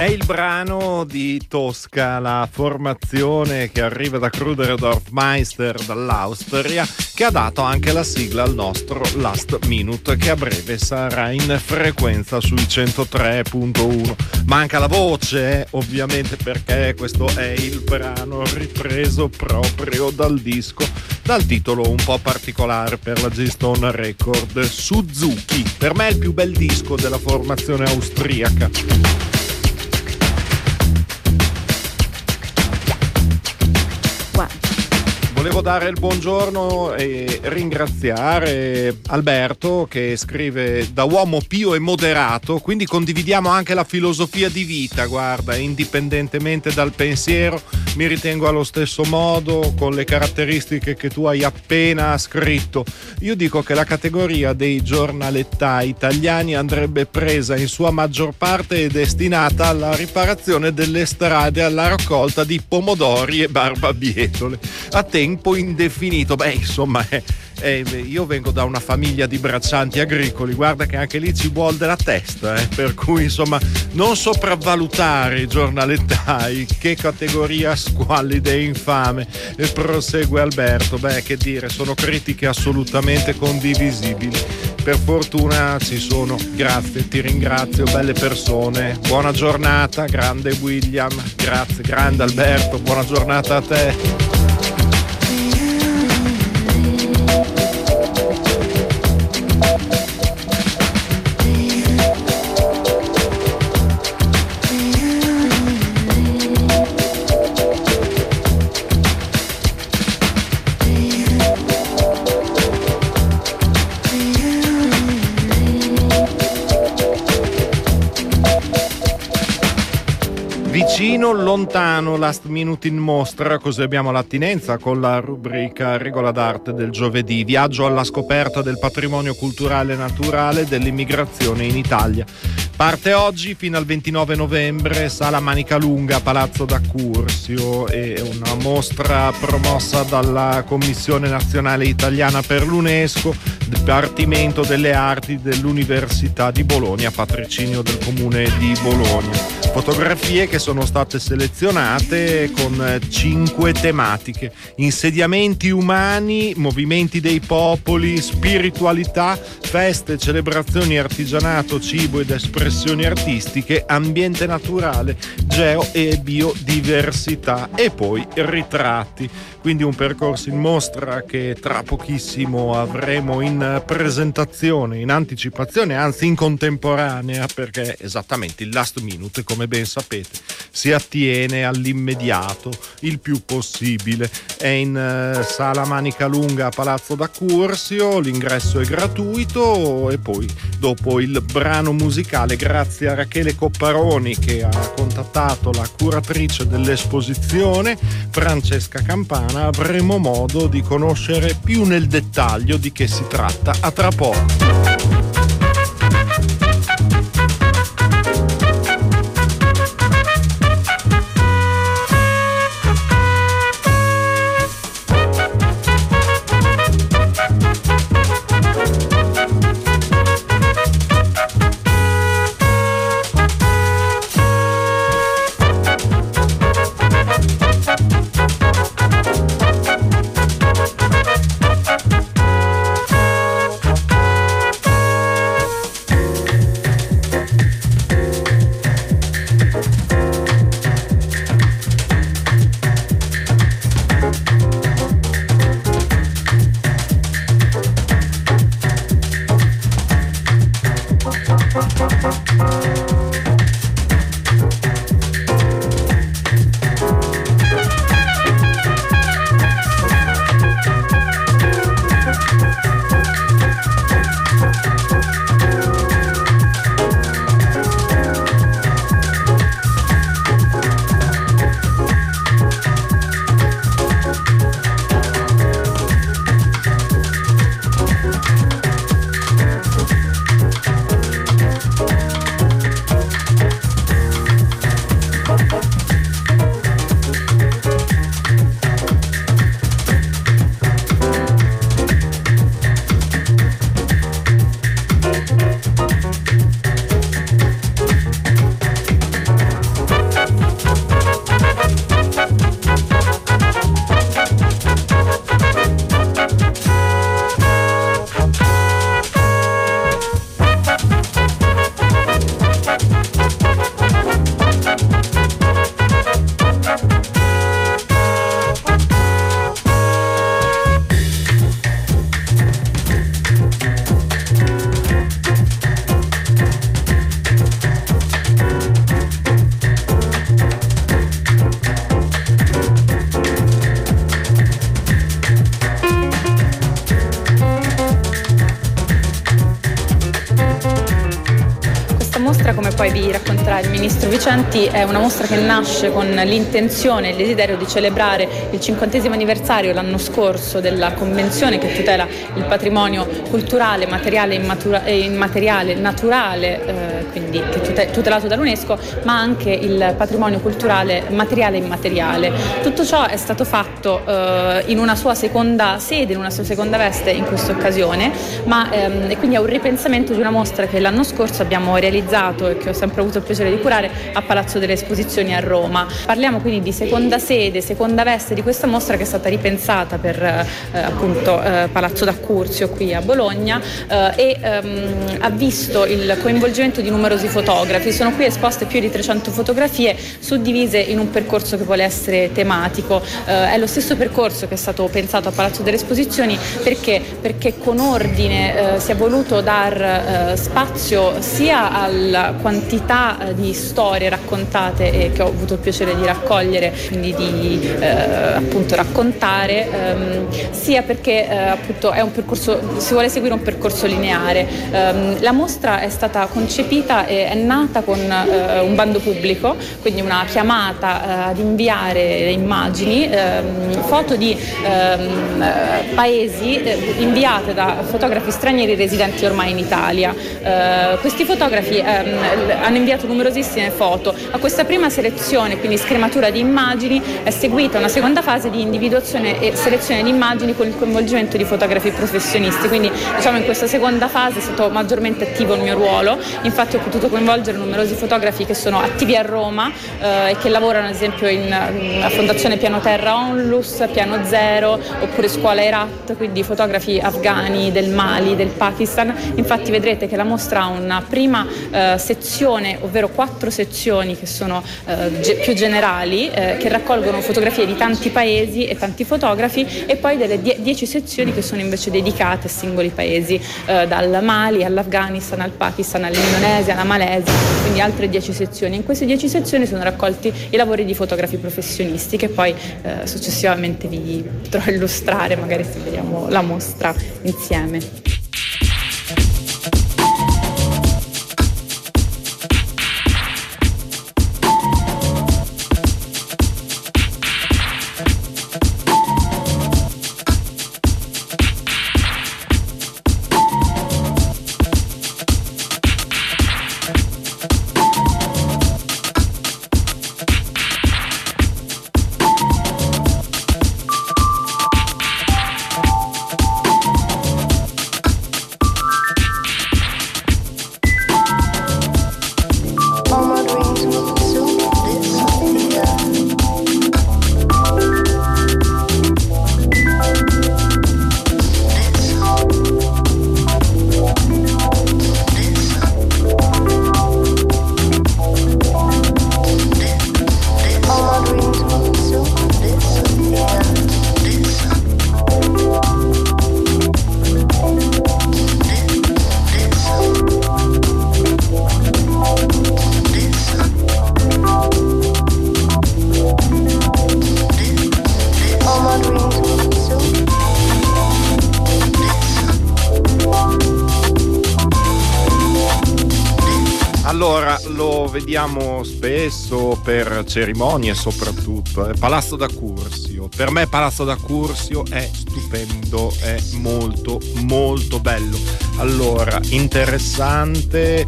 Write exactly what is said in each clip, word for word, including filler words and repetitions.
il brano di Tosca, la formazione che arriva da Kruderdorf-Meister dall'Austria, che ha dato anche la sigla al nostro Last Minute, che a breve sarà in frequenza sui centotré virgola uno. Manca la voce, eh, ovviamente, perché questo è il brano ripreso proprio dal disco, dal titolo un po' particolare per la G-Stone Record, Suzuki. Per me è il più bel disco della formazione austriaca. Volevo dare il buongiorno e ringraziare Alberto, che scrive: da uomo pio e moderato, quindi condividiamo anche la filosofia di vita, guarda, indipendentemente dal pensiero, mi ritengo allo stesso modo, con le caratteristiche che tu hai appena scritto. Io dico che la categoria dei giornalettai italiani andrebbe presa in sua maggior parte e destinata alla riparazione delle strade, alla raccolta di pomodori e barbabietole a tempo indefinito. Beh, insomma, eh, eh, io vengo da una famiglia di braccianti agricoli, guarda che anche lì ci vuol della testa, eh, per cui insomma non sopravvalutare i giornalettai. Che categoria squallida e infame. E prosegue Alberto: beh, che dire, sono critiche assolutamente condivisibili. Per fortuna ci sono, grazie, ti ringrazio, belle persone, buona giornata, grande William, grazie, grande Alberto, buona giornata a te. Vicino, lontano, Last Minute in mostra, così abbiamo l'attinenza con la rubrica Regola d'arte del giovedì, viaggio alla scoperta del patrimonio culturale e naturale dell'immigrazione in Italia. Parte oggi fino al ventinove novembre, Sala Manica Lunga, Palazzo d'Accursio, è una mostra promossa dalla Commissione Nazionale Italiana per l'UNESCO, Dipartimento delle Arti dell'Università di Bologna, patrocinio del Comune di Bologna. Fotografie che sono state selezionate con cinque tematiche: insediamenti umani, movimenti dei popoli, spiritualità, feste, celebrazioni, artigianato, cibo ed espressioni artistiche, ambiente naturale, geo e biodiversità e poi ritratti. Quindi un percorso in mostra che tra pochissimo avremo in presentazione, in anticipazione, anzi in contemporanea, perché esattamente il Last Minute, come ben sapete, si attiene all'immediato il più possibile. È in uh, Sala Manica Lunga, Palazzo d'Accursio, l'ingresso è gratuito e poi dopo il brano musicale, grazie a Rachele Copparoni che ha contattato la curatrice dell'esposizione, Francesca Campana, avremo modo di conoscere più nel dettaglio di che si tratta. A tra poco. poi vi racconterà il ministro Vicenti, è una mostra che nasce con l'intenzione e il desiderio di celebrare il cinquantesimo anniversario l'anno scorso della convenzione che tutela il patrimonio culturale, materiale e immateriale, naturale, eh, quindi che è tutelato dall'UNESCO, ma anche il patrimonio culturale materiale e immateriale. Tutto ciò è stato fatto eh, in una sua seconda sede, in una sua seconda veste in questa occasione, ma ehm, e quindi è un ripensamento di una mostra che l'anno scorso abbiamo realizzato e che ho sempre avuto il piacere di curare a Palazzo delle Esposizioni a Roma. Parliamo quindi di seconda sede, seconda veste di questa mostra che è stata ripensata per eh, appunto eh, Palazzo d'Accursio qui a Bologna eh, e ehm, ha visto il coinvolgimento di numerosi fotografi. Sono qui esposte più di trecento fotografie suddivise in un percorso che vuole essere tematico. Eh, è lo stesso percorso che è stato pensato a Palazzo delle Esposizioni perché, perché con ordine eh, si è voluto dar eh, spazio sia alla quantità eh, di storie raccontate e che ho avuto il piacere di raccogliere, quindi di eh, appunto raccontare, ehm, sia perché eh, appunto è un percorso, si vuole seguire un percorso lineare. Ehm, la mostra è stata concepita e è nata con eh, un bando pubblico, quindi una chiamata eh, ad inviare le immagini, ehm, foto di ehm, paesi eh, inviate da fotografi stranieri residenti ormai in Italia. Eh, questi fotografi ehm, hanno inviato numerosissime foto. A questa prima selezione, quindi scrematura di immagini, è seguita una seconda fase di individuazione e selezione di immagini con il coinvolgimento di fotografi professionisti. Quindi diciamo in questa seconda fase è stato maggiormente attivo il mio ruolo, infatti ho potuto coinvolgere numerosi fotografi che sono attivi a Roma eh, e che lavorano ad esempio in, in la Fondazione Piano Terra Onlus, Piano Zero oppure Scuola Herat, quindi fotografi afghani, del Mali, del Pakistan. Infatti vedrete che la mostra ha una prima eh, sezione, ovvero quattro sezioni che sono eh, ge- più generali, eh, che raccolgono fotografie di tanti paesi e tanti fotografi, e poi delle die- dieci sezioni che sono invece dedicate a singoli paesi, eh, dal Mali all'Afghanistan, al Pakistan, all'Indonesia, alla Malesia, quindi altre dieci sezioni. In queste dieci sezioni sono raccolti i lavori di fotografi professionisti che poi eh, successivamente vi potrò illustrare, magari se vediamo la mostra insieme. Allora, lo vediamo spesso per cerimonie soprattutto, eh. Palazzo d'Accursio. Per me Palazzo d'Accursio è stupendo, è molto molto bello. Allora, interessante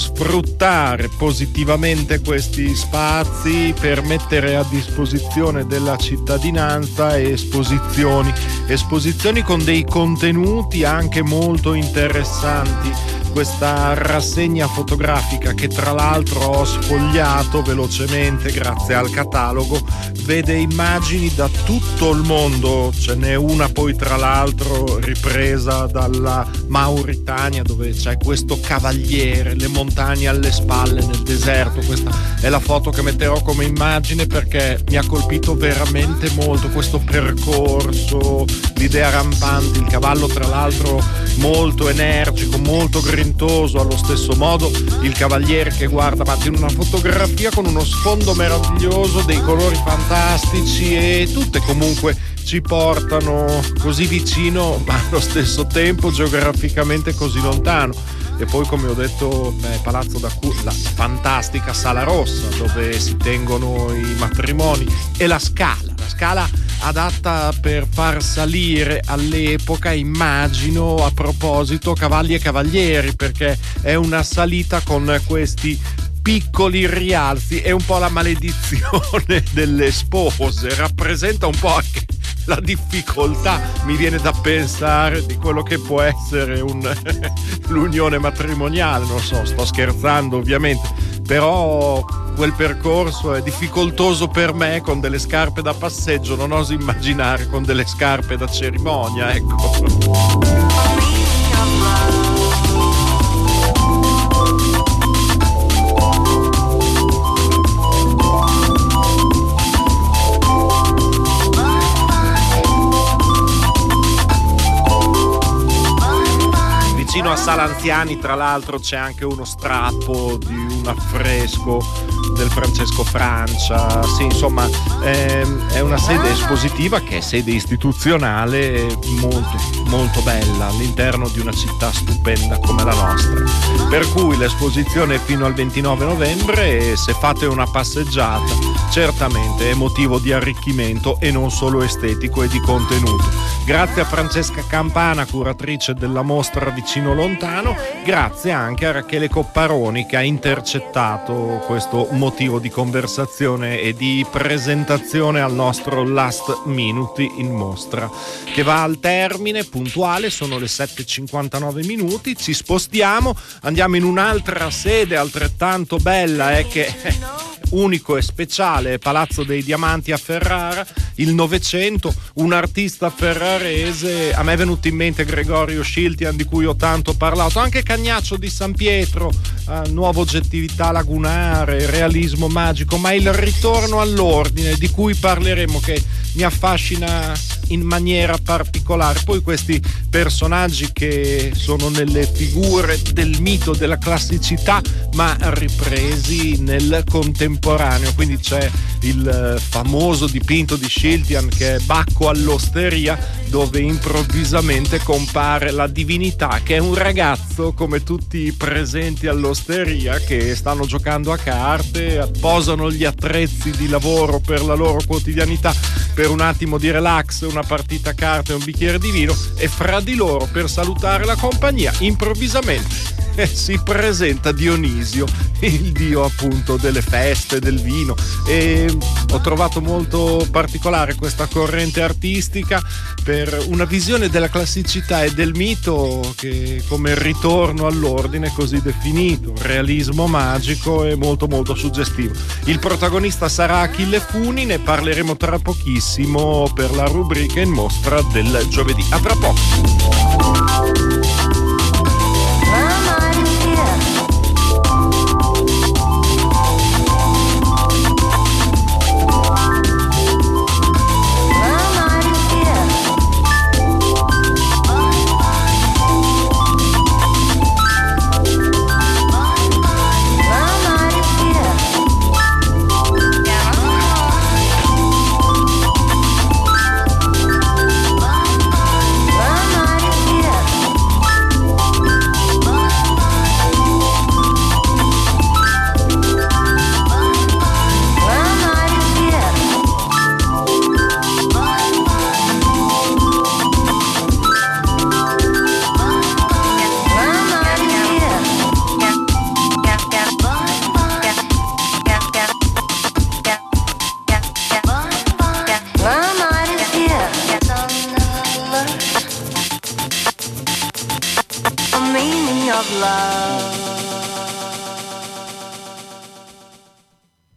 sfruttare positivamente questi spazi per mettere a disposizione della cittadinanza esposizioni, esposizioni con dei contenuti anche molto interessanti. Questa rassegna fotografica, che tra l'altro ho sfogliato velocemente grazie al catalogo, vede immagini da tutto il mondo. Ce n'è una poi tra l'altro ripresa dalla Mauritania, dove c'è questo cavaliere, le montagne alle spalle nel deserto. Questa è la foto che metterò come immagine perché mi ha colpito veramente molto questo percorso, l'idea rampante, il cavallo tra l'altro molto energico, molto grintoso, allo stesso modo il cavaliere che guarda avanti in una fotografia con uno sfondo meraviglioso, dei colori fantastici, e tutte comunque ci portano così vicino ma allo stesso tempo geograficamente così lontano. e poi, come ho detto, beh, Palazzo da Cu- la fantastica Sala Rossa dove si tengono i matrimoni, e la Scala, la Scala adatta per far salire all'epoca, immagino, a proposito, cavalli e cavalieri, perché è una salita con questi piccoli rialzi, è un po' la maledizione delle spose, rappresenta un po' anche la difficoltà, mi viene da pensare, di quello che può essere un, l'unione matrimoniale. Non so, sto scherzando ovviamente, però quel percorso è difficoltoso per me con delle scarpe da passeggio, non oso immaginare con delle scarpe da cerimonia, ecco. Vicino a Sala Anziani, tra l'altro, c'è anche uno strappo di un affresco del Francesco Francia. Sì, insomma, ehm, è una sede espositiva che è sede istituzionale molto, molto bella all'interno di una città stupenda come la nostra. Per cui l'esposizione è fino al ventinove novembre e se fate una passeggiata certamente è motivo di arricchimento e non solo estetico e di contenuto. Grazie a Francesca Campana, curatrice della mostra Vicino Lontano, grazie anche a Rachele Copparoni che ha intercettato questo motivo di conversazione e di presentazione al nostro Last Minute in mostra, che va al termine puntuale. Sono le sette e cinquantanove minuti, ci spostiamo, andiamo in un'altra sede altrettanto bella e eh, che unico e speciale, Palazzo dei Diamanti a Ferrara, il Novecento, un artista ferrarese. A me è venuto in mente Gregorio Sciltian, di cui ho tanto parlato, anche Cagnaccio di San Pietro, eh, nuova oggettività lagunare, realismo magico, ma il ritorno all'ordine di cui parleremo, che mi affascina in maniera particolare. Poi questi personaggi che sono nelle figure del mito, della classicità, ma ripresi nel contemporaneo. Quindi c'è il famoso dipinto di Sciltian che è Bacco all'osteria, dove improvvisamente compare la divinità, che è un ragazzo come tutti i presenti all'osteria, che stanno giocando a carte, posano gli attrezzi di lavoro per la loro quotidianità, per un attimo di relax, una partita a carte e un bicchiere di vino, e fra di loro, per salutare la compagnia, improvvisamente si presenta Dionisio, il dio appunto delle feste, del vino. E ho trovato molto particolare questa corrente artistica per una visione della classicità e del mito, che come ritorno all'ordine così definito, realismo magico e molto molto suggestivo. Il protagonista sarà Achille Funi, ne parleremo tra pochissimo per la rubrica in mostra del giovedì. A tra poco. Of love.